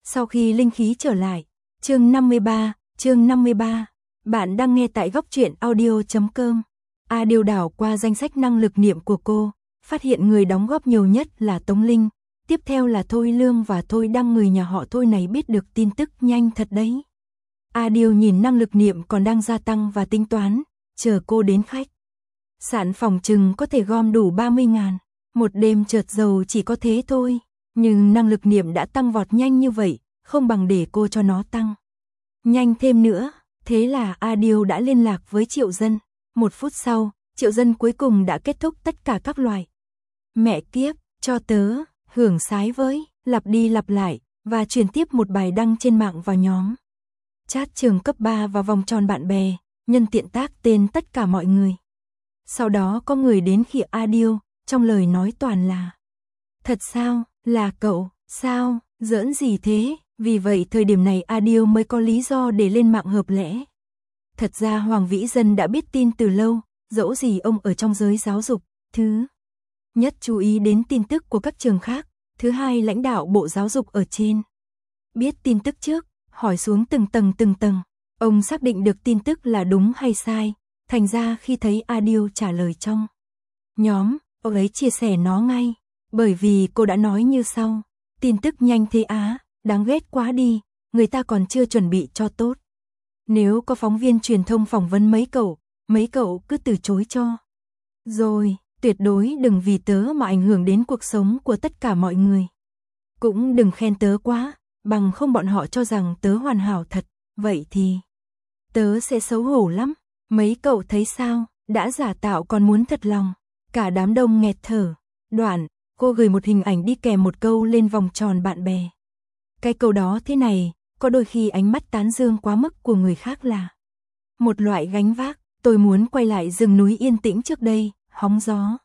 Sau khi linh khí trở lại, chương 53, bạn đang nghe tại góc truyện audio.com. Điều đảo qua danh sách năng lực niệm của cô, phát hiện người đóng góp nhiều nhất là Tống Linh, tiếp theo là Thôi Lương và Thôi Đăng. Người nhà họ Thôi này biết được tin tức nhanh thật đấy. Điều nhìn năng lực niệm còn đang gia tăng và tính toán, chờ cô đến khách sạn phòng trừng có thể gom đủ 30.000, một đêm chợt giàu chỉ có thế thôi. Nhưng năng lực niệm đã tăng vọt nhanh như vậy, không bằng để cô cho nó tăng nhanh thêm nữa. Thế là Điều đã liên lạc với Triệu Dân. 1 phút sau, Triệu Dân cuối cùng đã kết thúc tất cả các loại. Mẹ kiếp, cho tớ, hưởng sái với, lặp đi lặp lại, và truyền tiếp một bài đăng trên mạng vào nhóm chat trường cấp 3 và vòng tròn bạn bè, nhân tiện tác tên tất cả mọi người. Sau đó có người đến khịa Điều, trong lời nói toàn là: thật sao, là cậu, sao, giỡn gì thế? Vì vậy thời điểm này Điều mới có lý do để lên mạng hợp lẽ. Thật ra Hoàng Vĩ Dân đã biết tin từ lâu, dẫu gì ông ở trong giới giáo dục, thứ nhất chú ý đến tin tức của các trường khác, thứ hai lãnh đạo Bộ Giáo dục ở trên biết tin tức trước, hỏi xuống từng tầng, ông xác định được tin tức là đúng hay sai. Thành ra khi thấy Điều trả lời trong nhóm, ông ấy chia sẻ nó ngay, bởi vì cô đã nói như sau: tin tức nhanh thế á, đáng ghét quá đi, người ta còn chưa chuẩn bị cho tốt. Nếu có phóng viên truyền thông phỏng vấn mấy cậu cứ từ chối cho rồi, tuyệt đối đừng vì tớ mà ảnh hưởng đến cuộc sống của tất cả mọi người. Cũng đừng khen tớ quá, bằng không bọn họ cho rằng tớ hoàn hảo thật, vậy thì tớ sẽ xấu hổ lắm. Mấy cậu thấy sao, đã giả tạo còn muốn thật lòng. Cả đám đông nghẹt thở. Đoạn, cô gửi một hình ảnh đi kèm một câu lên vòng tròn bạn bè. Cái câu đó thế này: có đôi khi ánh mắt tán dương quá mức của người khác là một loại gánh vác. Tôi muốn quay lại rừng núi yên tĩnh trước đây, hóng gió,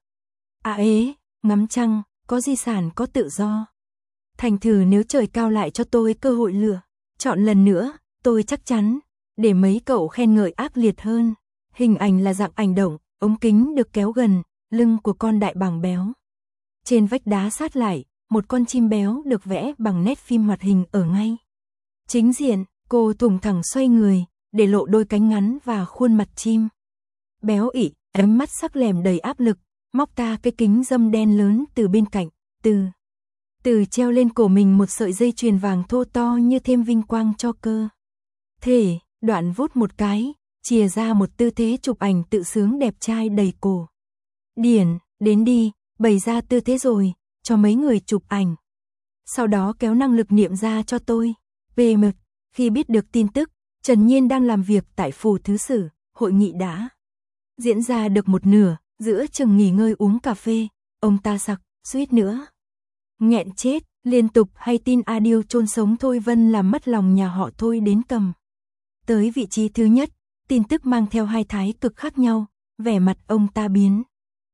ngắm trăng, có di sản, có tự do. Thành thử nếu trời cao lại cho tôi cơ hội lựa chọn lần nữa, tôi chắc chắn để mấy cậu khen ngợi ác liệt hơn. Hình ảnh là dạng ảnh động, ống kính được kéo gần, lưng của con đại bàng béo. Trên vách đá sát lại, một con chim béo được vẽ bằng nét phim hoạt hình ở ngay chính diện. Cô thủng thẳng xoay người, để lộ đôi cánh ngắn và khuôn mặt chim béo ị, ánh mắt sắc lẻm đầy áp lực, móc ta cái kính râm đen lớn từ bên cạnh, từ treo lên cổ mình một sợi dây chuyền vàng thô to như thêm vinh quang cho cơ thể. Đoạn vút một cái, chìa ra một tư thế chụp ảnh tự sướng đẹp trai đầy cổ điển. Đến đi, bày ra tư thế rồi, cho mấy người chụp ảnh. Sau đó kéo năng lực niệm ra cho tôi. PM, khi biết được tin tức, Trần Nhiên đang làm việc tại phủ thứ sử, hội nghị đã diễn ra được một nửa, giữa chừng nghỉ ngơi uống cà phê, ông ta sặc, suýt nữa nghẹn chết, liên tục hay tin Điều chôn sống Thôi Vân làm mất lòng nhà họ Thôi đến cầm tới vị trí thứ nhất. Tin tức mang theo hai thái cực khác nhau, vẻ mặt ông ta biến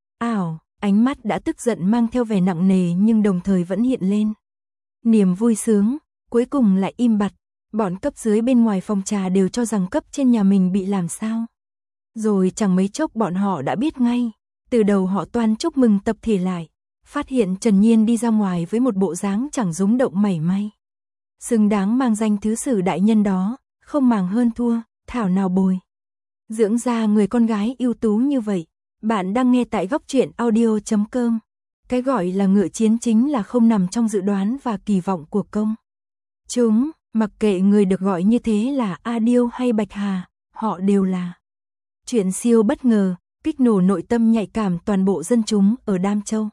ảo, ánh mắt đã tức giận mang theo vẻ nặng nề nhưng đồng thời vẫn hiện lên niềm vui sướng, cuối cùng lại im bặt. Bọn cấp dưới bên ngoài phòng trà đều cho rằng cấp trên nhà mình bị làm sao. Rồi chẳng mấy chốc bọn họ đã biết ngay. Từ đầu họ toan chúc mừng tập thể lại, phát hiện Trần Nhiên đi ra ngoài với một bộ dáng chẳng rúng động mảy may. Xứng đáng mang danh thứ sử đại nhân đó, không màng hơn thua, thảo nào bồi dưỡng ra người con gái ưu tú như vậy. Bạn đang nghe tại góc truyện audio.com. Cái gọi là ngựa chiến chính là không nằm trong dự đoán và kỳ vọng của công chúng. Mặc kệ người được gọi như thế là Điều hay Bạch Hà, họ đều là chuyện siêu bất ngờ, kích nổ nội tâm nhạy cảm toàn bộ dân chúng ở Đam Châu.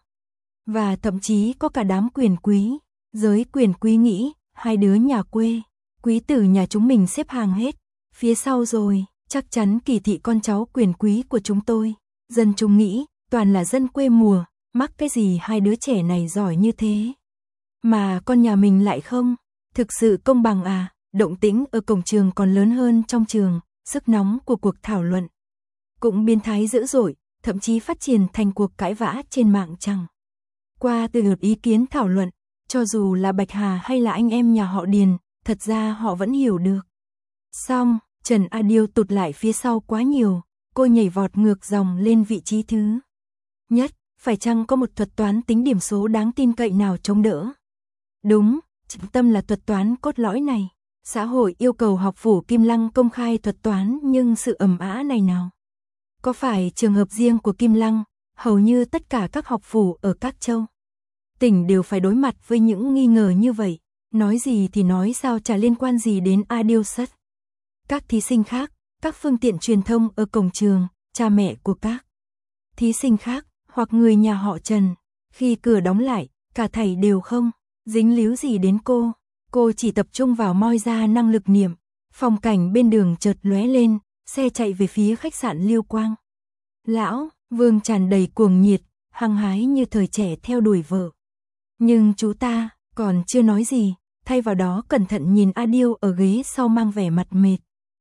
Và thậm chí có cả đám quyền quý. Giới quyền quý nghĩ, hai đứa nhà quê, quý tử nhà chúng mình xếp hàng hết phía sau rồi, chắc chắn kỳ thị con cháu quyền quý của chúng tôi. Dân chúng nghĩ, toàn là dân quê mùa, mắc cái gì hai đứa trẻ này giỏi như thế mà con nhà mình lại không. Thực sự công bằng à? Động tĩnh ở cổng trường còn lớn hơn trong trường, sức nóng của cuộc thảo luận cũng biến thái dữ dội, thậm chí phát triển thành cuộc cãi vã trên mạng chẳng qua từ lượt ý kiến thảo luận. Cho dù là Bạch Hà hay là anh em nhà họ Điền, thật ra họ vẫn hiểu được. Xong, Trần Điều tụt lại phía sau quá nhiều, cô nhảy vọt ngược dòng lên vị trí thứ nhất. Phải chăng có một thuật toán tính điểm số đáng tin cậy nào chống đỡ? Đúng, Trọng tâm là thuật toán cốt lõi này. Xã hội yêu cầu học phủ Kim Lăng công khai thuật toán, nhưng sự ầm ĩ này nào có phải trường hợp riêng của Kim Lăng, hầu như tất cả các học phủ ở các châu tỉnh đều phải đối mặt với những nghi ngờ như vậy. Nói gì thì nói, sao chả liên quan gì đến Adiosat. Các thí sinh khác, các phương tiện truyền thông ở cổng trường, cha mẹ của các thí sinh khác, hoặc người nhà họ Trần, khi cửa đóng lại, cả thảy đều không dính líu gì đến cô. Cô chỉ tập trung vào moi ra năng lực niệm. Phong cảnh bên đường chợt lóe lên, xe chạy về phía khách sạn Lưu Quang. Lão Vương tràn đầy cuồng nhiệt, hăng hái như thời trẻ theo đuổi vợ. Nhưng chú ta còn chưa nói gì, thay vào đó cẩn thận nhìn Adil ở ghế sau mang vẻ mặt mệt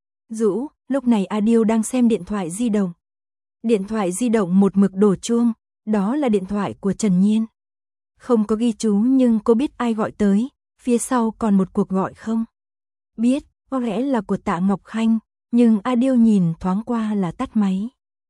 rũ. Lúc này Adil đang xem điện thoại di động. Điện thoại di động một mực đổ chuông, đó là điện thoại của Trần Nhiên. Không có ghi chú nhưng cô biết ai gọi tới, phía sau còn một cuộc gọi không biết, có lẽ là của Tạ Ngọc Khanh, nhưng Adil nhìn thoáng qua là tắt máy.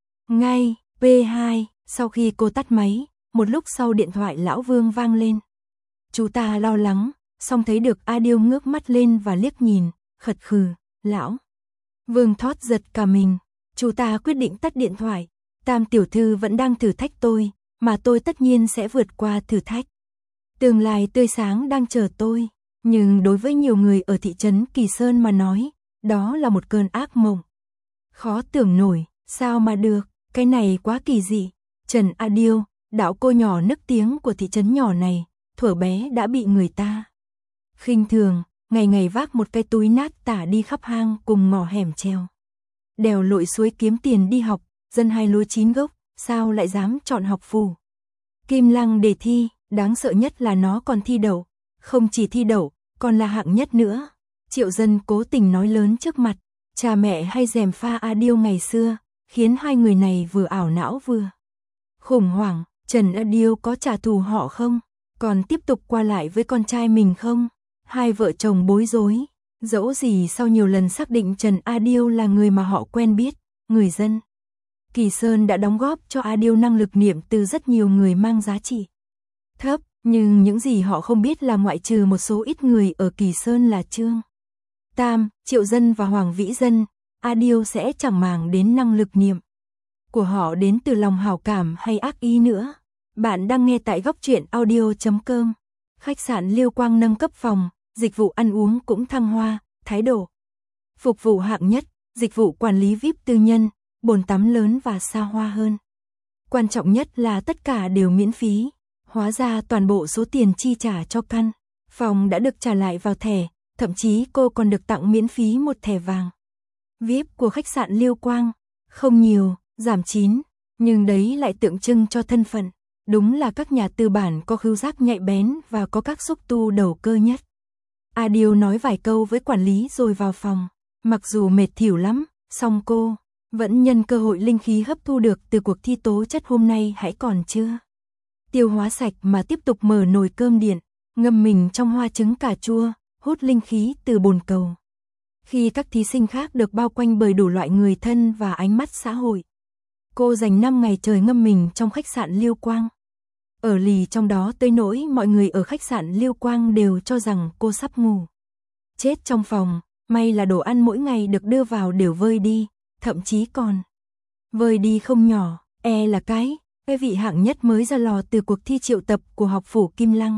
Ngay, P2, sau khi cô tắt máy, một lúc sau điện thoại lão Vương vang lên. Chú ta lo lắng, xong thấy được Adil ngước mắt lên và liếc nhìn, khật khừ, lão Vương thót giật cả mình. Chú ta quyết định tắt điện thoại. Tam tiểu thư vẫn đang thử thách tôi, mà tôi tất nhiên sẽ vượt qua thử thách. Tương lai tươi sáng đang chờ tôi, nhưng đối với nhiều người ở thị trấn Kỳ Sơn mà nói, đó là một cơn ác mộng. Khó tưởng nổi, sao mà được, cái này quá kỳ dị. Trần Adil, đạo cô nhỏ nức tiếng của thị trấn nhỏ này, thuở bé đã bị người ta khinh thường, ngày ngày vác một cái túi nát tả đi khắp hang cùng ngõ hẻm treo đèo lội suối kiếm tiền đi học, dân hai lúa chín gốc, sao lại dám chọn học phủ Kim Lăng để thi. Đáng sợ nhất là nó còn thi đậu, không chỉ thi đậu, còn là hạng nhất nữa. Triệu Dân cố tình nói lớn trước mặt cha mẹ hay gièm pha Adil ngày xưa, khiến hai người này vừa ảo não vừa khủng hoảng. Trần Adil có trả thù họ không? Còn tiếp tục qua lại với con trai mình không? Hai vợ chồng bối rối. Dẫu gì sau nhiều lần xác định Trần Adil là người mà họ quen biết, người dân Kỳ Sơn đã đóng góp cho Adil năng lực niệm từ rất nhiều người mang giá trị thấp, nhưng những gì họ không biết là ngoại trừ một số ít người ở Kỳ Sơn là Trương Tam, Triệu Dân và Hoàng Vĩ Dân, Adil sẽ chẳng màng đến năng lực niệm của họ đến từ lòng hảo cảm hay ác ý nữa. Bạn đang nghe tại góc truyện audio.com. Khách sạn Lưu Quang nâng cấp phòng, dịch vụ ăn uống cũng thăng hoa, thái độ phục vụ hạng nhất, dịch vụ quản lý VIP tư nhân, bồn tắm lớn và xa hoa hơn. Quan trọng nhất là tất cả đều miễn phí. Hóa ra toàn bộ số tiền chi trả cho căn phòng đã được trả lại vào thẻ, thậm chí cô còn được tặng miễn phí một thẻ vàng VIP của khách sạn Lưu Quang. Không nhiều, giảm 9, nhưng đấy lại tượng trưng cho thân phận. Đúng là các nhà tư bản có khứu giác nhạy bén và có các xúc tu đầu cơ nhất. Adil nói vài câu với quản lý rồi vào phòng. Mặc dù mệt thỉu lắm, song cô vẫn nhân cơ hội linh khí hấp thu được từ cuộc thi tố chất hôm nay hãy còn chưa tiêu hóa sạch mà tiếp tục mở nồi cơm điện, ngâm mình trong hoa trứng cà chua, hút linh khí từ bồn cầu. Khi các thí sinh khác được bao quanh bởi đủ loại người thân và ánh mắt xã hội, cô dành 5 ngày trời ngâm mình trong khách sạn Lưu Quang. Ở lì trong đó tới nỗi mọi người ở khách sạn Lưu Quang đều cho rằng cô sắp ngủ chết trong phòng. May là đồ ăn mỗi ngày được đưa vào đều vơi đi, thậm chí còn vơi đi không nhỏ, là cái vị hạng nhất mới ra lò từ cuộc thi triệu tập của học phủ Kim Lăng.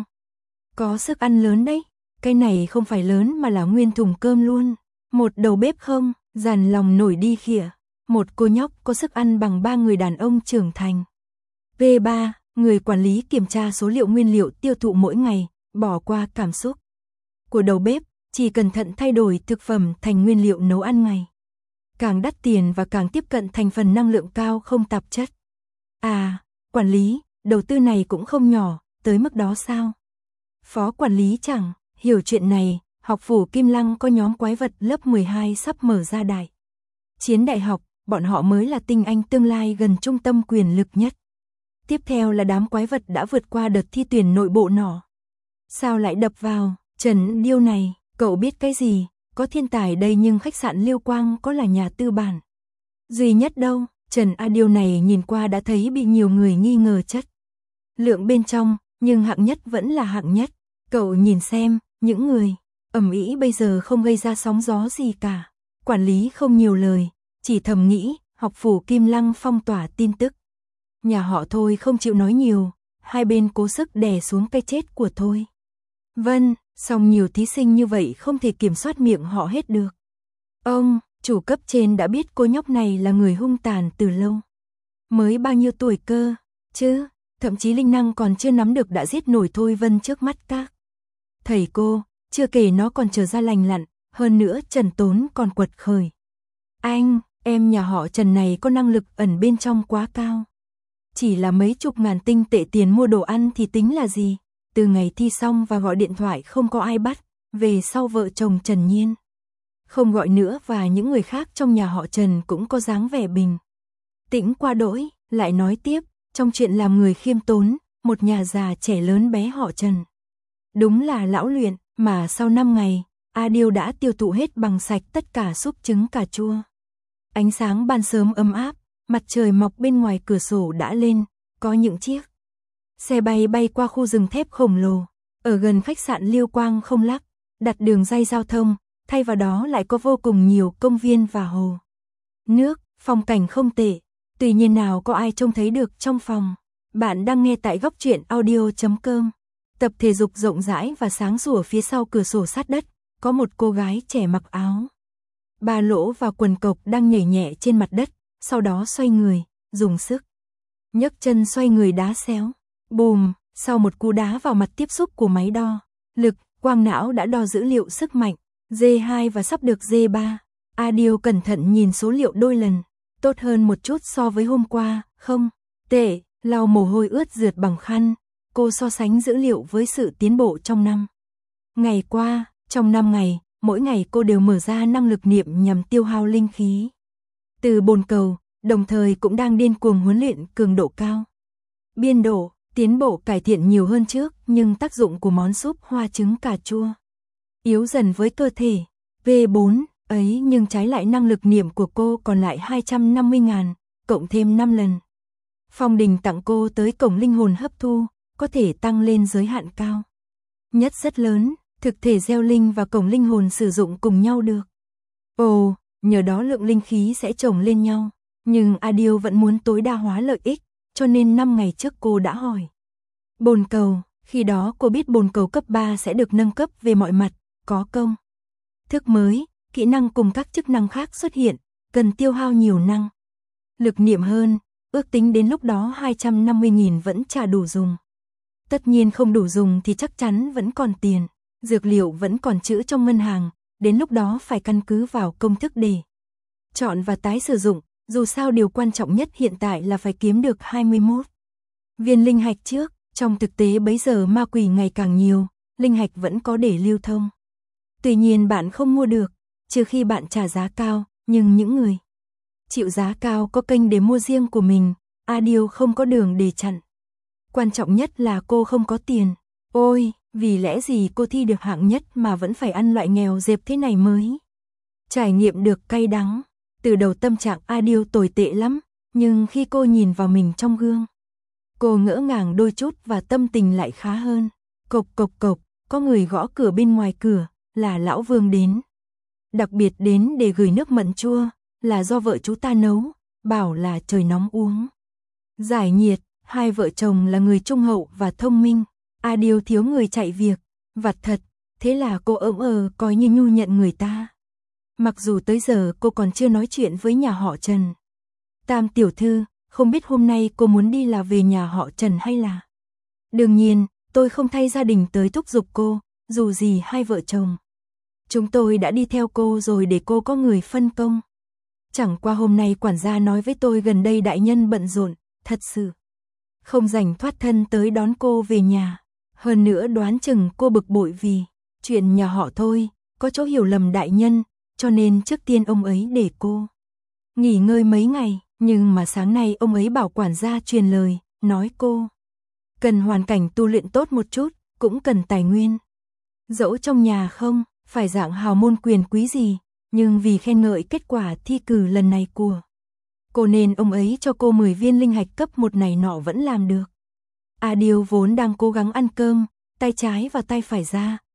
Có sức ăn lớn đấy, cái này không phải lớn mà là nguyên thùng cơm luôn. Một đầu bếp không, dàn lòng nổi đi khịa. Một cô nhóc có sức ăn bằng 3 người đàn ông trưởng thành. V3, người quản lý kiểm tra số liệu nguyên liệu tiêu thụ mỗi ngày, bỏ qua cảm xúc của đầu bếp, chỉ cẩn thận thay đổi thực phẩm thành nguyên liệu nấu ăn ngày càng đắt tiền và càng tiếp cận thành phần năng lượng cao không tạp chất. À, quản lý, đầu tư này cũng không nhỏ, tới mức đó sao? Phó quản lý chẳng hiểu chuyện này, học phủ Kim Lăng có nhóm quái vật lớp 12 sắp mở ra đại chiến đại học, bọn họ mới là tinh anh tương lai gần trung tâm quyền lực nhất. Tiếp theo là đám quái vật đã vượt qua đợt thi tuyển nội bộ nọ. Sao lại đập vào Trần Điêu này, cậu biết cái gì? Có thiên tài đây nhưng khách sạn Lưu Quang có là nhà tư bản duy nhất đâu. Trần Adil này nhìn qua đã thấy bị nhiều người nghi ngờ chất lượng bên trong, nhưng hạng nhất vẫn là hạng nhất. Cậu nhìn xem, Những người ầm ĩ bây giờ không gây ra sóng gió gì cả. Quản lý không nhiều lời, chỉ thầm nghĩ, học phủ Kim Lăng phong tỏa tin tức. Nhà họ Thôi không chịu nói nhiều, hai bên cố sức đè xuống cái chết của Thôi. Vân, song nhiều thí sinh như vậy không thể kiểm soát miệng họ hết được. Ông, chủ cấp trên đã biết cô nhóc này là người hung tàn từ lâu. Mới bao nhiêu tuổi cơ, chứ, thậm chí linh năng còn chưa nắm được đã giết nổi Thôi Vân trước mắt các thầy cô, chưa kể nó còn trở ra lành lặn, hơn nữa Trần Tốn còn quật khởi. Anh, em nhà họ Trần này có năng lực ẩn bên trong quá cao. Chỉ là mấy chục ngàn tinh tệ tiền mua đồ ăn thì tính là gì, từ ngày thi xong và gọi điện thoại không có ai bắt, về sau vợ chồng Trần Nhiên không gọi nữa và những người khác trong nhà họ Trần cũng có dáng vẻ bình tĩnh qua đỗi, lại nói tiếp, trong chuyện làm người khiêm tốn, một nhà già trẻ lớn bé họ Trần. Đúng là lão luyện, mà sau 5 ngày, A Điêu đã tiêu thụ hết bằng sạch tất cả súp trứng cà chua. Ánh sáng ban sớm ấm áp, mặt trời mọc bên ngoài cửa sổ đã lên, có những chiếc xe bay bay qua khu rừng thép khổng lồ, ở gần khách sạn Liêu Quang không lắc, đặt đường ray giao thông, thay vào đó lại có vô cùng nhiều công viên và hồ nước, phong cảnh không tệ, tuy nhiên nào có ai trông thấy được trong phòng. Bạn đang nghe tại góc truyện audio.com. Tập thể dục rộng rãi và sáng sủa phía sau cửa sổ sát đất, có một cô gái trẻ mặc áo ba lỗ và quần cộc đang nhảy nhẹ trên mặt đất, sau đó xoay người, dùng sức nhấc chân xoay người đá xéo. Bùm, sau một cú đá vào mặt tiếp xúc của máy đo lực, quang não đã đo dữ liệu sức mạnh G2 và sắp được G3. A Điêu cẩn thận nhìn số liệu đôi lần, tốt hơn một chút so với hôm qua, không tệ, lau mồ hôi ướt rượt bằng khăn. Cô so sánh dữ liệu với sự tiến bộ trong 5 ngày qua, trong 5 ngày, mỗi ngày cô đều mở ra năng lực niệm nhằm tiêu hao linh khí từ bồn cầu, đồng thời cũng đang điên cuồng huấn luyện cường độ cao. Biên độ, tiến bộ cải thiện nhiều hơn trước, nhưng tác dụng của món súp hoa trứng cà chua yếu dần với cơ thể. V4 ấy, nhưng trái lại năng lực niệm của cô còn lại 250.000, cộng thêm 5 lần. Phong Đình tặng cô tới cổng linh hồn hấp thu, có thể tăng lên giới hạn cao nhất rất lớn, thực thể gieo linh và cổng linh hồn sử dụng cùng nhau được. Ồ, nhờ đó lượng linh khí sẽ chồng lên nhau, nhưng A Điêu vẫn muốn tối đa hóa lợi ích, cho nên 5 ngày trước cô đã hỏi bồn cầu, khi đó cô biết bồn cầu cấp 3 sẽ được nâng cấp về mọi mặt, có công thức mới, kỹ năng cùng các chức năng khác xuất hiện, cần tiêu hao nhiều năng lực niệm hơn, ước tính đến lúc đó 250.000 vẫn chả đủ dùng. Tất nhiên không đủ dùng thì chắc chắn vẫn còn tiền, dược liệu vẫn còn trữ trong ngân hàng, đến lúc đó phải căn cứ vào công thức để chọn và tái sử dụng, dù sao điều quan trọng nhất hiện tại là phải kiếm được 21 viên linh hạch trước, trong thực tế bấy giờ ma quỷ ngày càng nhiều, linh hạch vẫn có để lưu thông. Tuy nhiên bạn không mua được, trừ khi bạn trả giá cao, nhưng những người chịu giá cao có kênh để mua riêng của mình, A Điêu không có đường để chặn. Quan trọng nhất là cô không có tiền. Ôi, vì lẽ gì cô thi được hạng nhất mà vẫn phải ăn loại nghèo dẹp thế này mới trải nghiệm được cay đắng. Từ đầu tâm trạng A Điêu tồi tệ lắm, nhưng khi cô nhìn vào mình trong gương, cô ngỡ ngàng đôi chút và tâm tình lại khá hơn. Cộc cộc cộc, có người gõ cửa bên ngoài cửa, là lão Vương đến. Đặc biệt đến để gửi nước mận chua, là do vợ chú ta nấu, bảo là trời nóng uống giải nhiệt. Hai vợ chồng là người trung hậu và thông minh, A Điêu thiếu người chạy việc vặt thật, thế là cô coi như nhu nhận người ta. Mặc dù tới giờ cô còn chưa nói chuyện với nhà họ Trần. Tam tiểu thư, không biết hôm nay cô muốn đi là về nhà họ Trần hay là... Đương nhiên, tôi không thay gia đình tới thúc giục cô, dù gì hai vợ chồng chúng tôi đã đi theo cô rồi để cô có người phân công. Chẳng qua hôm nay quản gia nói với tôi gần đây đại nhân bận rộn, thật sự không rảnh thoát thân tới đón cô về nhà. Hơn nữa đoán chừng cô bực bội vì chuyện nhà họ Thôi, có chỗ hiểu lầm đại nhân, cho nên trước tiên ông ấy để cô nghỉ ngơi mấy ngày, nhưng mà sáng nay ông ấy bảo quản gia truyền lời, nói cô cần hoàn cảnh tu luyện tốt một chút, cũng cần tài nguyên. Dẫu trong nhà không phải dạng hào môn quyền quý gì, nhưng vì khen ngợi kết quả thi cử lần này của cô nên ông ấy cho cô 10 viên linh hạch cấp 1 này nọ vẫn làm được. A Điêu vốn đang cố gắng ăn cơm, tay trái và tay phải ra,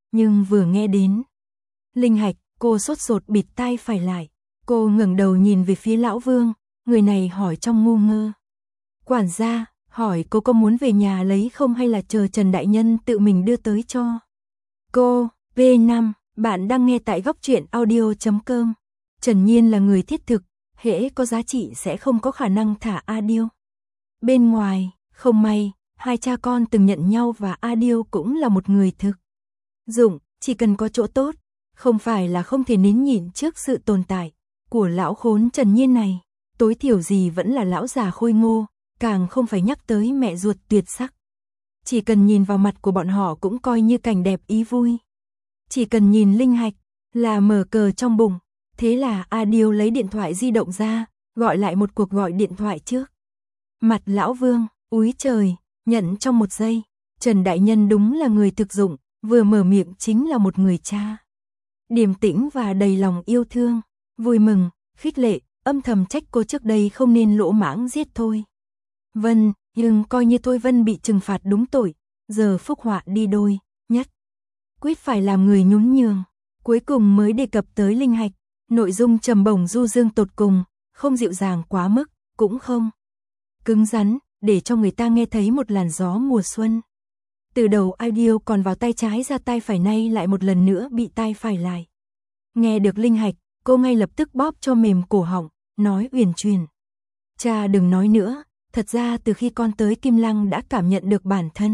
nhưng vừa nghe đến Linh Hạch, cô sốt ruột bịt tai phải lại. Cô ngẩng đầu nhìn về phía Lão Vương, người này hỏi trong ngu ngơ. Quản gia, hỏi cô có muốn về nhà lấy không hay là chờ Trần Đại Nhân tự mình đưa tới cho. Cô, V5, bạn đang nghe tại góc truyện audio.com. Trần Nhiên là người thiết thực, hễ có giá trị sẽ không có khả năng thả A Điêu. Bên ngoài, không may, hai cha con từng nhận nhau và A Điêu cũng là một người thực dụng, chỉ cần có chỗ tốt, không phải là không thể nín nhịn trước sự tồn tại của lão khốn Trần Nhiên này, tối thiểu gì vẫn là lão già khôi ngô, càng không phải nhắc tới mẹ ruột tuyệt sắc. Chỉ cần nhìn vào mặt của bọn họ cũng coi như cảnh đẹp ý vui. Chỉ cần nhìn Linh Hạch là mở cờ trong bụng, thế là A Điêu lấy điện thoại di động ra, gọi lại một cuộc gọi điện thoại trước. Mặt Lão Vương, úi trời, nhận trong một giây, Trần Đại Nhân đúng là người thực dụng, vừa mở miệng chính là một người cha. Điềm tĩnh và đầy lòng yêu thương, vui mừng, khích lệ, âm thầm trách cô trước đây không nên lỗ mãng giết Thôi Vân, nhưng coi như Thôi Vân bị trừng phạt đúng tội, giờ phúc họa đi đôi, nhất quyết phải làm người nhún nhường. Cuối cùng mới đề cập tới Linh Hạch, nội dung trầm bổng du dương tột cùng, không dịu dàng quá mức, cũng không cứng rắn, để cho người ta nghe thấy một làn gió mùa xuân. Từ đầu audio còn vào tay trái ra tay phải, nay lại một lần nữa bị tay phải lại. Nghe được Linh Hạch, cô ngay lập tức bóp cho mềm cổ họng, nói uyển chuyển. Cha đừng nói nữa, thật ra từ khi con tới Kim Lăng đã cảm nhận được bản thân.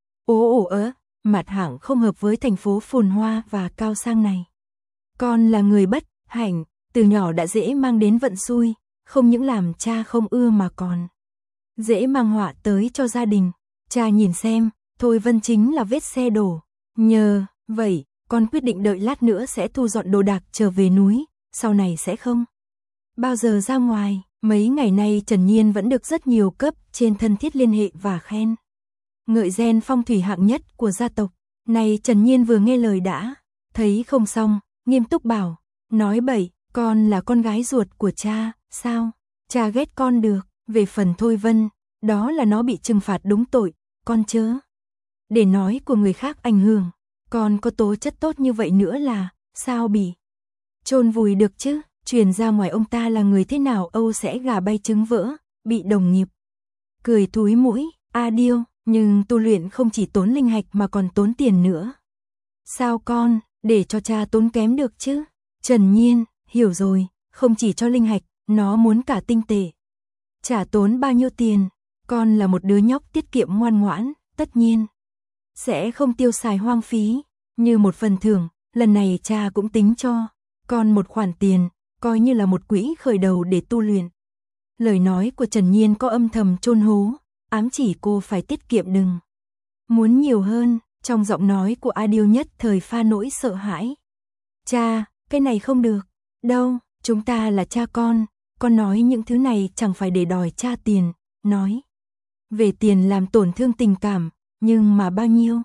Mặt hạng không hợp với thành phố phồn hoa và cao sang này. Con là người bất hạnh, từ nhỏ đã dễ mang đến vận xui, không những làm cha không ưa mà còn dễ mang họa tới cho gia đình. Cha nhìn xem, Thôi Vân chính là vết xe đổ. Nhờ vậy, con quyết định đợi lát nữa sẽ thu dọn đồ đạc trở về núi, sau này sẽ không bao giờ ra ngoài. Mấy ngày nay Trần Nhiên vẫn được rất nhiều cấp trên thân thiết liên hệ và khen ngợi gen phong thủy hạng nhất của gia tộc. Này Trần Nhiên vừa nghe lời đã thấy không xong, nghiêm túc bảo, nói bậy, con là con gái ruột của cha, sao cha ghét con được. Về phần Thôi Vân, đó là nó bị trừng phạt đúng tội, con chớ để nói của người khác ảnh hưởng. Con có tố chất tốt như vậy nữa là sao bị chôn vùi được chứ. Truyền ra ngoài ông ta là người thế nào Âu sẽ gà bay trứng vỡ, bị đồng nghiệp cười thúi mũi. A Điêu, nhưng tu luyện không chỉ tốn linh hạch mà còn tốn tiền nữa. Sao con để cho cha tốn kém được chứ? Trần Nhiên, hiểu rồi, không chỉ cho linh hạch, nó muốn cả tinh tệ. Chả tốn bao nhiêu tiền, con là một đứa nhóc tiết kiệm ngoan ngoãn, tất nhiên sẽ không tiêu xài hoang phí. Như một phần thưởng, lần này cha cũng tính cho con một khoản tiền, coi như là một quỹ khởi đầu để tu luyện. Lời nói của Trần Nhiên có âm thầm chôn hố, ám chỉ cô phải tiết kiệm đừng muốn nhiều hơn. Trong giọng nói của A Điêu nhất thời pha nỗi sợ hãi. Cha, cái này không được. Đâu, chúng ta là cha con nói những thứ này chẳng phải để đòi cha tiền, nói về tiền làm tổn thương tình cảm, nhưng mà bao nhiêu?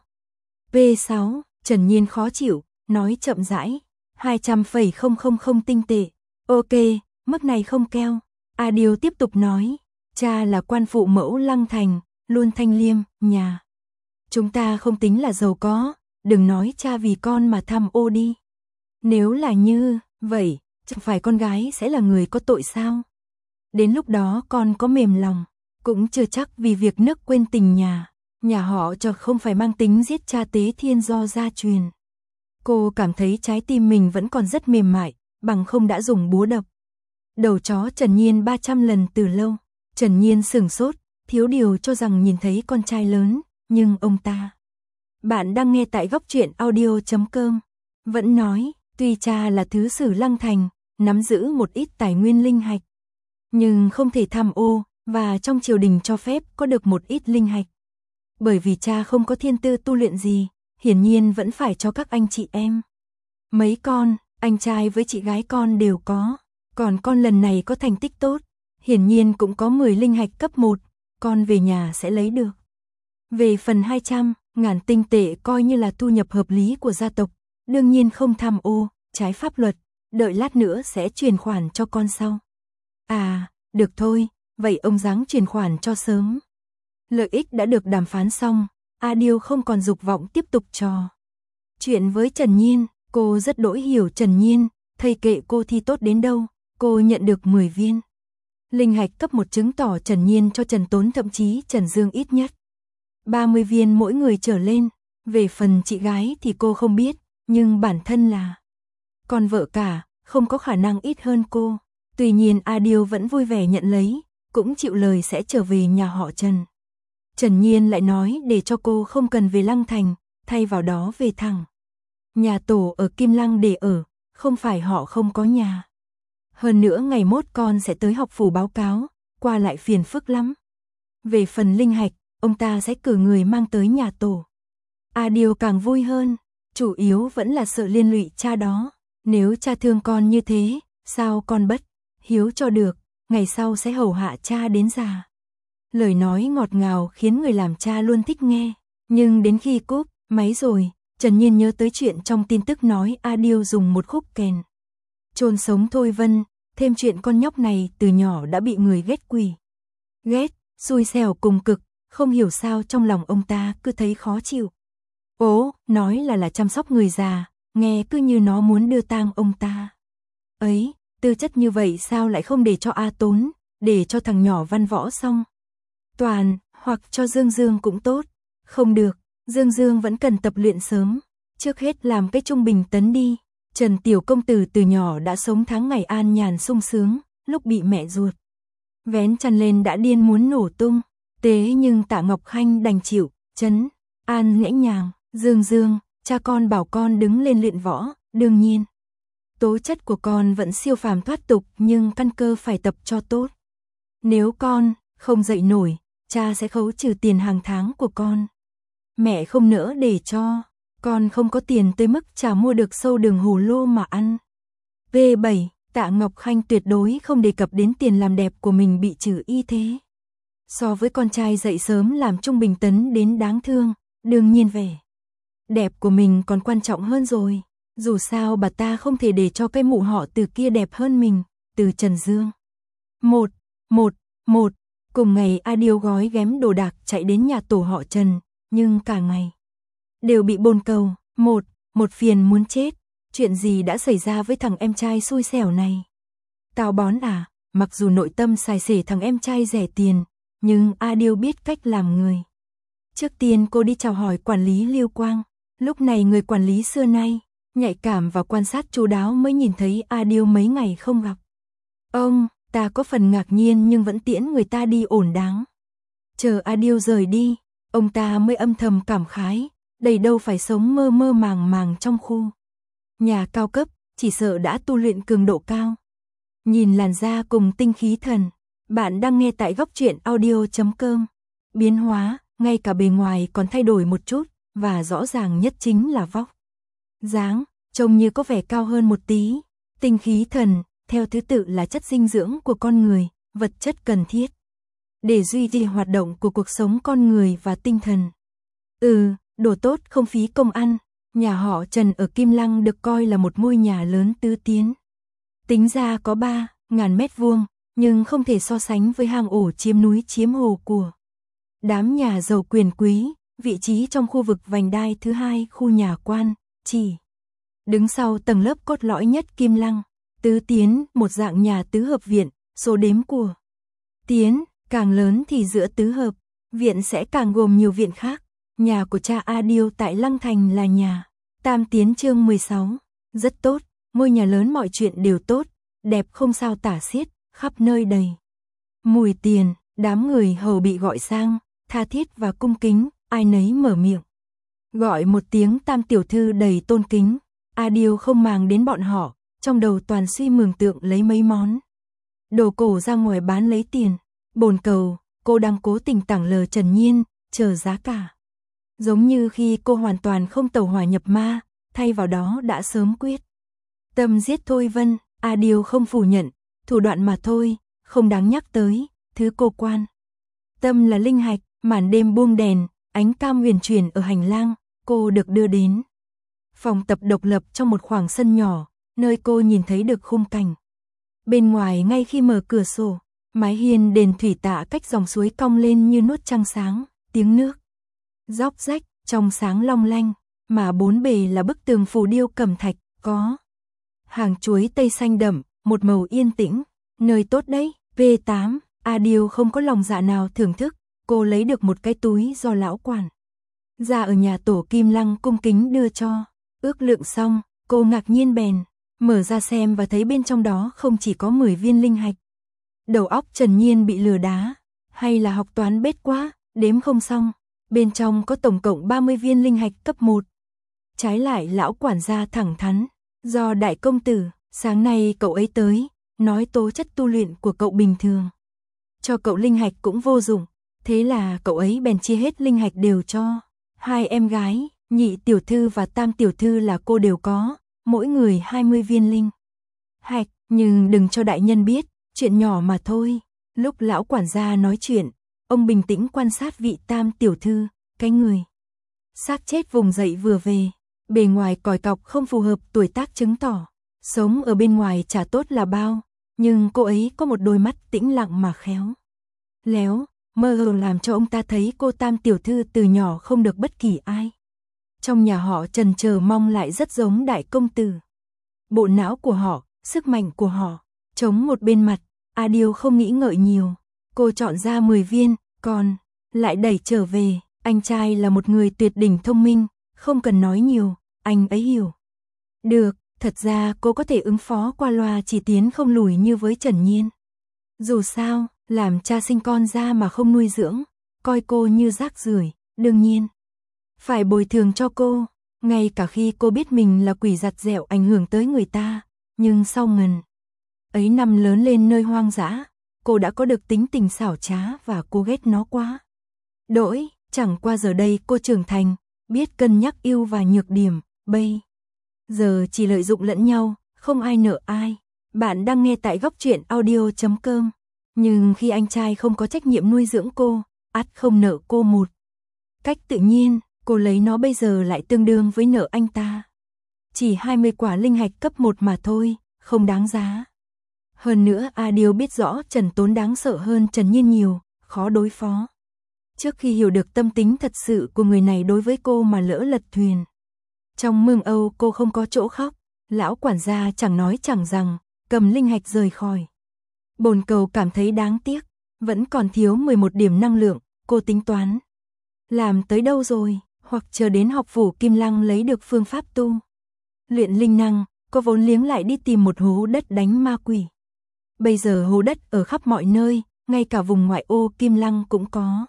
P6, Trần Nhiên khó chịu, nói chậm rãi, 200,000 tinh tệ. Ok, mức này không keo. A Điêu tiếp tục nói, cha là quan phụ mẫu Lăng Thành, luôn thanh liêm, nhà chúng ta không tính là giàu có, đừng nói cha vì con mà tham ô đi. Nếu là như vậy, chẳng phải con gái sẽ là người có tội sao? Đến lúc đó con có mềm lòng, cũng chưa chắc, vì việc nức quên tình nhà họ cho không phải mang tính giết cha tế thiên do gia truyền. Cô cảm thấy trái tim mình vẫn còn rất mềm mại, bằng không đã dùng búa đập đầu chó Trần Nhiên 300 lần từ lâu. Trần Nhiên sửng sốt, thiếu điều cho rằng nhìn thấy con trai lớn, nhưng ông ta. Bạn đang nghe tại góc truyện audio.com. Vẫn nói, tuy cha là thứ sử Lăng Thành, nắm giữ một ít tài nguyên linh hạch, nhưng không thể tham ô, và trong triều đình cho phép có được một ít linh hạch. Bởi vì cha không có thiên tư tu luyện gì, hiển nhiên vẫn phải cho các anh chị em. Mấy con, anh trai với chị gái con đều có. Còn con lần này có thành tích tốt, hiển nhiên cũng có 10 linh hạch cấp 1, con về nhà sẽ lấy được. Về phần 200.000 tinh tệ coi như là thu nhập hợp lý của gia tộc, đương nhiên không tham ô, trái pháp luật, đợi lát nữa sẽ chuyển khoản cho con sau. À, được thôi, vậy ông ráng chuyển khoản cho sớm. Lợi ích đã được đàm phán xong, A Điêu không còn dục vọng tiếp tục trò Chuyện với Trần Nhiên, cô rất đỗi hiểu Trần Nhiên, thầy kệ cô thi tốt đến đâu, cô nhận được 10 viên. Linh hạch cấp 1 chứng tỏ Trần Nhiên cho Trần Tốn thậm chí Trần Dương ít nhất 30 viên mỗi người trở lên. Về phần chị gái thì cô không biết, nhưng bản thân là con vợ cả, không có khả năng ít hơn cô. Tuy nhiên A Điêu vẫn vui vẻ nhận lấy, cũng chịu lời sẽ trở về nhà họ Trần. Trần Nhiên lại nói để cho cô không cần về Lăng Thành, thay vào đó về thẳng nhà tổ ở Kim Lăng để ở, không phải họ không có nhà. Hơn nữa ngày mốt con sẽ tới học phủ báo cáo, qua lại phiền phức lắm. Về phần linh hạch, ông ta sẽ cử người mang tới nhà tổ. A Điêu càng vui hơn, chủ yếu vẫn là sợ liên lụy cha đó. Nếu cha thương con như thế, sao con bất hiếu cho được, ngày sau sẽ hầu hạ cha đến già. Lời nói ngọt ngào khiến người làm cha luôn thích nghe. Nhưng đến khi cúp máy rồi, Trần Nhiên nhớ tới chuyện trong tin tức nói A Điêu dùng một khúc kèn chôn sống Thôi Vân, thêm chuyện con nhóc này từ nhỏ đã bị người ghét quỷ. Ghét, xui xẻo cùng cực, không hiểu sao trong lòng ông ta cứ thấy khó chịu. Nói là chăm sóc người già, nghe cứ như nó muốn đưa tang ông ta. Ấy, tư chất như vậy sao lại không để cho A Tốn, để cho thằng nhỏ văn võ xong toàn, hoặc cho Dương Dương cũng tốt. Không được, Dương Dương vẫn cần tập luyện sớm, trước hết làm cái trung bình tấn đi. Trần Tiểu Công Tử từ nhỏ đã sống tháng ngày an nhàn sung sướng, lúc bị mẹ ruột vén chăn lên đã điên muốn nổ tung. Thế nhưng Tạ Ngọc Khanh đành chịu, trấn an nhẹ nhàng. Dương Dương, cha con bảo con đứng lên luyện võ, đương nhiên tố chất của con vẫn siêu phàm thoát tục, nhưng căn cơ phải tập cho tốt. Nếu con không dậy nổi, cha sẽ khấu trừ tiền hàng tháng của con. Mẹ không nỡ để cho con không có tiền tới mức chả mua được sâu đường hồ lô mà ăn. V7, Tạ Ngọc Khanh tuyệt đối không đề cập đến tiền làm đẹp của mình bị trừ y thế. So với con trai dậy sớm làm trung bình tấn đến đáng thương, đương nhiên vẻ đẹp của mình còn quan trọng hơn rồi. Dù sao bà ta không thể để cho cái mụ họ Từ kia đẹp hơn mình. Từ Trần Dương. Cùng ngày A Điêu gói ghém đồ đạc chạy đến nhà tổ họ Trần, nhưng cả ngày đều bị bồn cầu. Một phiền muốn chết. Chuyện gì đã xảy ra với thằng em trai xui xẻo này? Táo bón à? Mặc dù nội tâm xài xể thằng em trai rẻ tiền, nhưng A Điêu biết cách làm người. Trước tiên cô đi chào hỏi quản lý Lưu Quang. Lúc này người quản lý xưa nay nhạy cảm và quan sát chu đáo mới nhìn thấy A Điêu mấy ngày không gặp. Ông ta có phần ngạc nhiên nhưng vẫn tiễn người ta đi ổn đáng. Chờ A Điêu rời đi, ông ta mới âm thầm cảm khái, đây đâu phải sống mơ mơ màng màng trong khu nhà cao cấp, chỉ sợ đã tu luyện cường độ cao. Nhìn làn da cùng tinh khí thần, bạn đang nghe tại góc truyện audio.com. Biến hóa, ngay cả bề ngoài còn thay đổi một chút, và rõ ràng nhất chính là vóc dáng, trông như có vẻ cao hơn một tí. Tinh khí thần, theo thứ tự là chất dinh dưỡng của con người, vật chất cần thiết để duy trì hoạt động của cuộc sống con người và tinh thần. Đồ tốt không phí công ăn. Nhà họ Trần ở Kim Lăng được coi là một ngôi nhà lớn tứ tiến. Tính ra có 3.000 mét vuông, nhưng không thể so sánh với hang ổ chiếm núi chiếm hồ của đám nhà giàu quyền quý, vị trí trong khu vực vành đai thứ hai khu nhà quan, chỉ đứng sau tầng lớp cốt lõi nhất Kim Lăng. Tứ tiến, một dạng nhà tứ hợp viện, số đếm của tiến càng lớn thì giữa tứ hợp viện sẽ càng gồm nhiều viện khác. Nhà của cha A Điêu tại Lăng Thành là nhà Tam Tiến chương 16, rất tốt, ngôi nhà lớn mọi chuyện đều tốt, đẹp không sao tả xiết, khắp nơi đầy mùi tiền. Đám người hầu bị gọi sang, tha thiết và cung kính, ai nấy mở miệng gọi một tiếng Tam tiểu thư đầy tôn kính. A Điêu không màng đến bọn họ, trong đầu toàn suy mường tượng lấy mấy món đồ cổ ra ngoài bán lấy tiền. Bồn cầu, cô đang cố tình tảng lờ Trần Nhiên, chờ giá cả. Giống như khi cô hoàn toàn không tẩu hỏa nhập ma, thay vào đó đã sớm quyết tâm giết Thôi Vân. A Điêu không phủ nhận, thủ đoạn mà thôi, không đáng nhắc tới. Thứ cô quan tâm là linh hạch. Màn đêm buông đèn, ánh cam huyền chuyển ở hành lang, cô được đưa đến phòng tập độc lập trong một khoảng sân nhỏ, nơi cô nhìn thấy được khung cảnh bên ngoài. Ngay khi mở cửa sổ, mái hiên đền thủy tạ cách dòng suối cong lên như nuốt trăng sáng, tiếng nước róc rách trong sáng long lanh. mà bốn bề là bức tường phù điêu cẩm thạch, có hàng chuối tây xanh đậm, một màu yên tĩnh, nơi tốt đấy. V8, Adele không có lòng dạ nào thưởng thức, cô lấy được một cái túi do lão quản gia ở nhà tổ Kim Lăng cung kính đưa cho. Ước lượng xong, cô ngạc nhiên bèn mở ra xem và thấy bên trong đó không chỉ có 10 viên linh hạch. Đầu óc Trần Nhiên bị lừa đá, hay là học toán bết quá, đếm không xong, bên trong có tổng cộng 30 viên linh hạch cấp 1. Trái lại lão quản gia thẳng thắn, do đại công tử, sáng nay cậu ấy tới, nói tố chất tu luyện của cậu bình thường. Cho cậu linh hạch cũng vô dụng, thế là cậu ấy bèn chia hết linh hạch đều cho. Hai em gái, nhị tiểu thư và tam tiểu thư là cô đều có, mỗi người 20 viên linh hạch, nhưng đừng cho đại nhân biết, chuyện nhỏ mà thôi. Lúc lão quản gia nói chuyện, ông bình tĩnh quan sát vị tam tiểu thư, cái người xác chết vùng dậy vừa về, bề ngoài còi cọc không phù hợp tuổi tác chứng tỏ, sống ở bên ngoài chả tốt là bao, nhưng cô ấy có một đôi mắt tĩnh lặng mà khéo léo, mơ hồ làm cho ông ta thấy cô tam tiểu thư từ nhỏ không được bất kỳ ai trong nhà họ trần chờ mong lại rất giống đại công tử. Bộ não của họ, sức mạnh của họ, chống một bên mặt, Adele không nghĩ ngợi nhiều, cô chọn ra 10 viên, còn lại đẩy trở về, anh trai là một người tuyệt đỉnh thông minh, không cần nói nhiều, anh ấy hiểu. Được, thật ra cô có thể ứng phó qua loa chỉ tiến không lùi như với Trần Nhiên. Dù sao, làm cha sinh con ra mà không nuôi dưỡng, coi cô như rác rưởi, đương nhiên phải bồi thường cho cô, ngay cả khi cô biết mình là quỷ giặt dẹo ảnh hưởng tới người ta, nhưng sau ngần ấy năm lớn lên nơi hoang dã, cô đã có được tính tình xảo trá và cô ghét nó quá đỗi, chẳng qua giờ đây cô trưởng thành, biết cân nhắc ưu và nhược điểm, bây giờ chỉ lợi dụng lẫn nhau, không ai nợ ai. Bạn đang nghe tại góc truyện audio.com, nhưng khi anh trai không có trách nhiệm nuôi dưỡng cô, ắt không nợ cô một cách tự nhiên, cô lấy nó bây giờ lại tương đương với nợ anh ta. Chỉ 20 quả linh hạch cấp 1 mà thôi, không đáng giá. Hơn nữa Adele biết rõ Trần Tốn đáng sợ hơn Trần Nhiên nhiều, khó đối phó. Trước khi hiểu được tâm tính thật sự của người này đối với cô mà lỡ lật thuyền. Trong mương Âu cô không có chỗ khóc, lão quản gia chẳng nói chẳng rằng, cầm linh hạch rời khỏi. Bồn cầu cảm thấy đáng tiếc, vẫn còn thiếu 11 điểm năng lượng, cô tính toán. Làm tới đâu rồi, hoặc chờ đến học phủ Kim Lăng lấy được phương pháp tu luyện linh năng, cô vốn liếng lại đi tìm một hố đất đánh ma quỷ. Bây giờ hố đất ở khắp mọi nơi, ngay cả vùng ngoại ô Kim Lăng cũng có.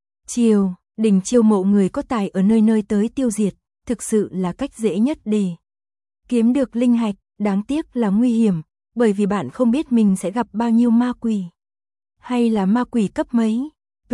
Đình chiêu mộ người có tài ở nơi nơi tới tiêu diệt, thực sự là cách dễ nhất để kiếm được linh hạch, đáng tiếc là nguy hiểm, bởi vì bạn không biết mình sẽ gặp bao nhiêu ma quỷ. Hay là ma quỷ cấp mấy.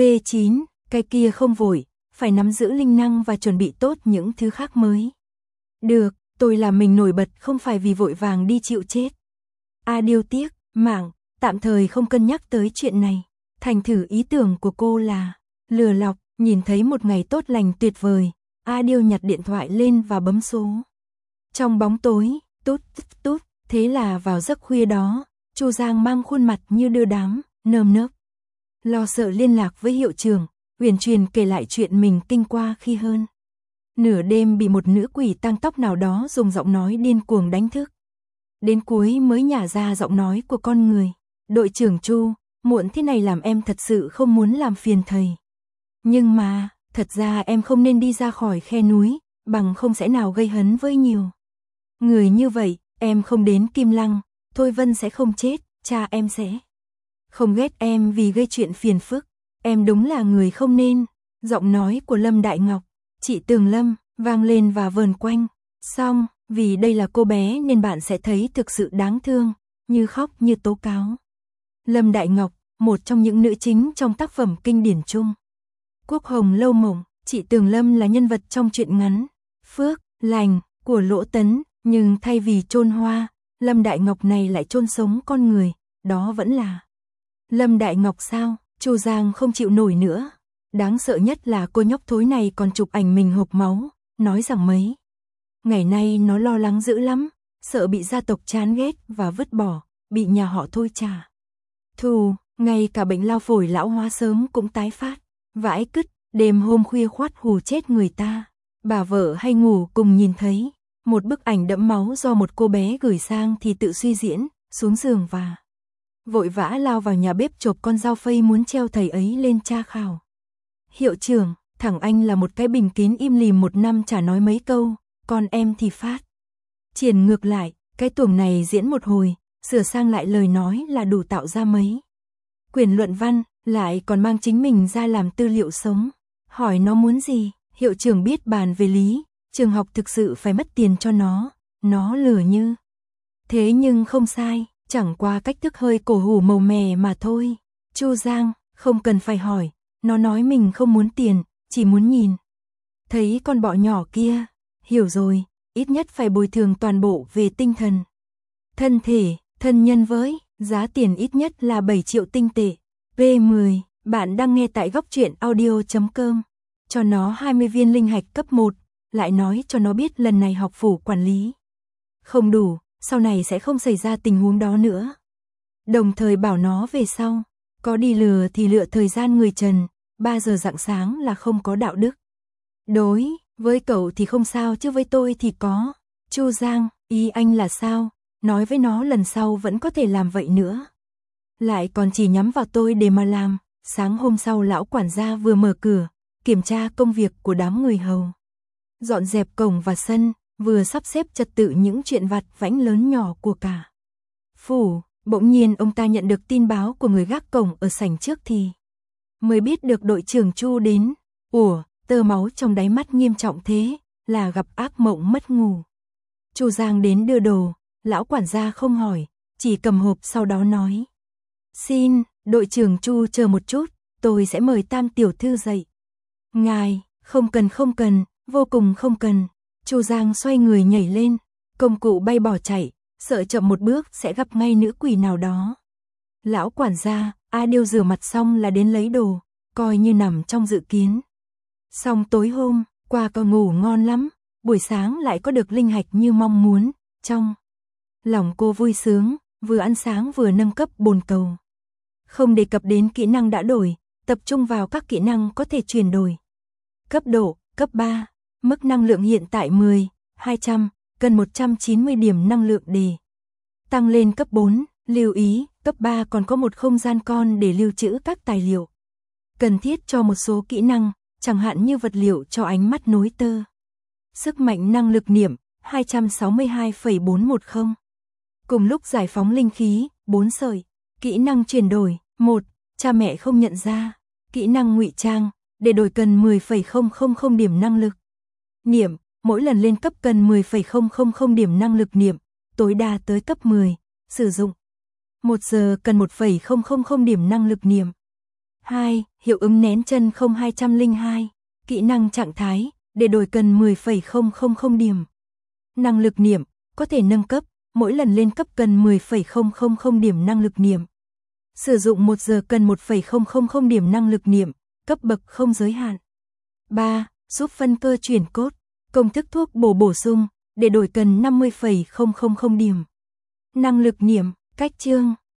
V9, cái kia không vội, phải nắm giữ linh năng và chuẩn bị tốt những thứ khác mới. Được, tôi làm mình nổi bật không phải vì vội vàng đi chịu chết. Adele tiếc, mạng, tạm thời không cân nhắc tới chuyện này. Thành thử ý tưởng của cô là lừa lọc, nhìn thấy một ngày tốt lành tuyệt vời. Adele nhặt điện thoại lên và bấm số. Trong bóng tối, tút tút, thế là vào giấc khuya đó, Chu Giang mang khuôn mặt như đưa đám, nơm nớp lo sợ liên lạc với hiệu trưởng, uyển chuyển kể lại chuyện mình kinh qua khi hơn nửa đêm bị một nữ quỷ tang tóc nào đó dùng giọng nói điên cuồng đánh thức. Đến cuối mới nhả ra giọng nói của con người. Đội trưởng Chu, muộn thế này làm em thật sự không muốn làm phiền thầy. Nhưng mà, thật ra em không nên đi ra khỏi khe núi, bằng không sẽ nào gây hấn với nhiều người như vậy, em không đến Kim Lăng, Thôi Vân sẽ không chết, cha em sẽ không ghét em vì gây chuyện phiền phức. Em đúng là người không nên. Giọng nói của Lâm Đại Ngọc, chị Tường Lâm, vang lên và vờn quanh. Xong, vì đây là cô bé nên bạn sẽ thấy thực sự đáng thương, như khóc như tố cáo. Lâm Đại Ngọc, một trong những nữ chính trong tác phẩm kinh điển Trung Quốc Hồng Lâu Mộng, chị Tường Lâm là nhân vật trong truyện ngắn Phước, Lành của Lỗ Tấn, nhưng thay vì chôn hoa, Lâm Đại Ngọc này lại chôn sống con người, đó vẫn là Lâm Đại Ngọc sao? Chu Giang không chịu nổi nữa. Đáng sợ nhất là cô nhóc thối này còn chụp ảnh mình hộc máu, nói rằng mấy ngày nay nó lo lắng dữ lắm, sợ bị gia tộc chán ghét và vứt bỏ, bị nhà họ Thôi trả thù, ngay cả bệnh lao phổi lão hóa sớm cũng tái phát, vãi cứt, đêm hôm khuya khoắt hù chết người ta. Bà vợ hay ngủ cùng nhìn thấy một bức ảnh đẫm máu do một cô bé gửi sang thì tự suy diễn, xuống giường và vội vã lao vào nhà bếp chộp con dao phay muốn treo thầy ấy lên tra khảo. Hiệu trưởng, thằng anh là một cái bình kín im lìm một năm chả nói mấy câu, còn em thì phát triển ngược lại, cái tuồng này diễn một hồi, sửa sang lại lời nói là đủ tạo ra mấy quyển luận văn, lại còn mang chính mình ra làm tư liệu sống. Hỏi nó muốn gì, hiệu trưởng biết bàn về lý, trường học thực sự phải mất tiền cho nó lừa như. Thế nhưng không sai, chẳng qua cách thức hơi cổ hủ màu mè mà thôi. Chu Giang, không cần phải hỏi, nó nói mình không muốn tiền, chỉ muốn nhìn thấy con bọ nhỏ kia. Hiểu rồi, ít nhất phải bồi thường toàn bộ về tinh thần, thân thể, thân nhân với giá tiền ít nhất là 7 triệu tinh tệ. V10, bạn đang nghe tại góc truyện audio.com. Cho nó 20 viên linh hạch cấp 1, lại nói cho nó biết lần này học phủ quản lý không đủ, sau này sẽ không xảy ra tình huống đó nữa. Đồng thời bảo nó về sau, có đi lừa thì lựa thời gian người trần, 3 giờ rạng sáng là không có đạo đức. Đối với cậu thì không sao chứ với tôi thì có. Chu Giang, ý anh là sao? Nói với nó lần sau vẫn có thể làm vậy nữa. Lại còn chỉ nhắm vào tôi để mà làm. Sáng hôm sau lão quản gia vừa mở cửa, kiểm tra công việc của đám người hầu, dọn dẹp cổng và sân, vừa sắp xếp trật tự những chuyện vặt vãnh lớn nhỏ của cả phủ. Bỗng nhiên ông ta nhận được tin báo của người gác cổng ở sảnh trước thì mới biết được đội trưởng Chu đến. Ủa, tơ máu trong đáy mắt nghiêm trọng thế, là gặp ác mộng mất ngủ. Chu Giang đến đưa đồ, lão quản gia không hỏi, chỉ cầm hộp sau đó nói. Xin, đội trưởng Chu chờ một chút, tôi sẽ mời Tam tiểu thư dậy. Ngài, không cần, vô cùng không cần. Chu Giang xoay người nhảy lên, công cụ bay bỏ chạy, sợ chậm một bước sẽ gặp ngay nữ quỷ nào đó. Lão quản gia, A Điêu rửa mặt xong là đến lấy đồ, coi như nằm trong dự kiến. Xong tối hôm qua con ngủ ngon lắm, buổi sáng lại có được linh hạch như mong muốn, trong lòng cô vui sướng, vừa ăn sáng vừa nâng cấp bồn cầu. Không đề cập đến kỹ năng đã đổi, tập trung vào các kỹ năng có thể chuyển đổi. Cấp độ, cấp 3, mức năng lượng hiện tại 10, 200, cần 190 điểm năng lượng để tăng lên cấp 4, lưu ý, cấp 3 còn có một không gian con để lưu trữ các tài liệu cần thiết cho một số kỹ năng, chẳng hạn như vật liệu cho ánh mắt nối tơ. Sức mạnh năng lực niệm, 262,410. Cùng lúc giải phóng linh khí, 4 sợi. Kỹ năng chuyển đổi, 1. Cha mẹ không nhận ra. Kỹ năng ngụy trang, để đổi cần 10,000 điểm năng lực niệm, mỗi lần lên cấp cần 10,000 điểm năng lực niệm, tối đa tới cấp 10, sử dụng 1 giờ cần 1,000 điểm năng lực niệm. 2. Hiệu ứng nén chân 0202, kỹ năng trạng thái, để đổi cần 10,000 điểm năng lực niệm, có thể nâng cấp, mỗi lần lên cấp cần 10,000 điểm năng lực niệm. Sử dụng 1 giờ cần 1,000 điểm năng lực niệm, cấp bậc không giới hạn. 3. Giúp phân cơ chuyển cốt, công thức thuốc bổ sung, để đổi cần 50,000 điểm năng lực niệm. Cách chương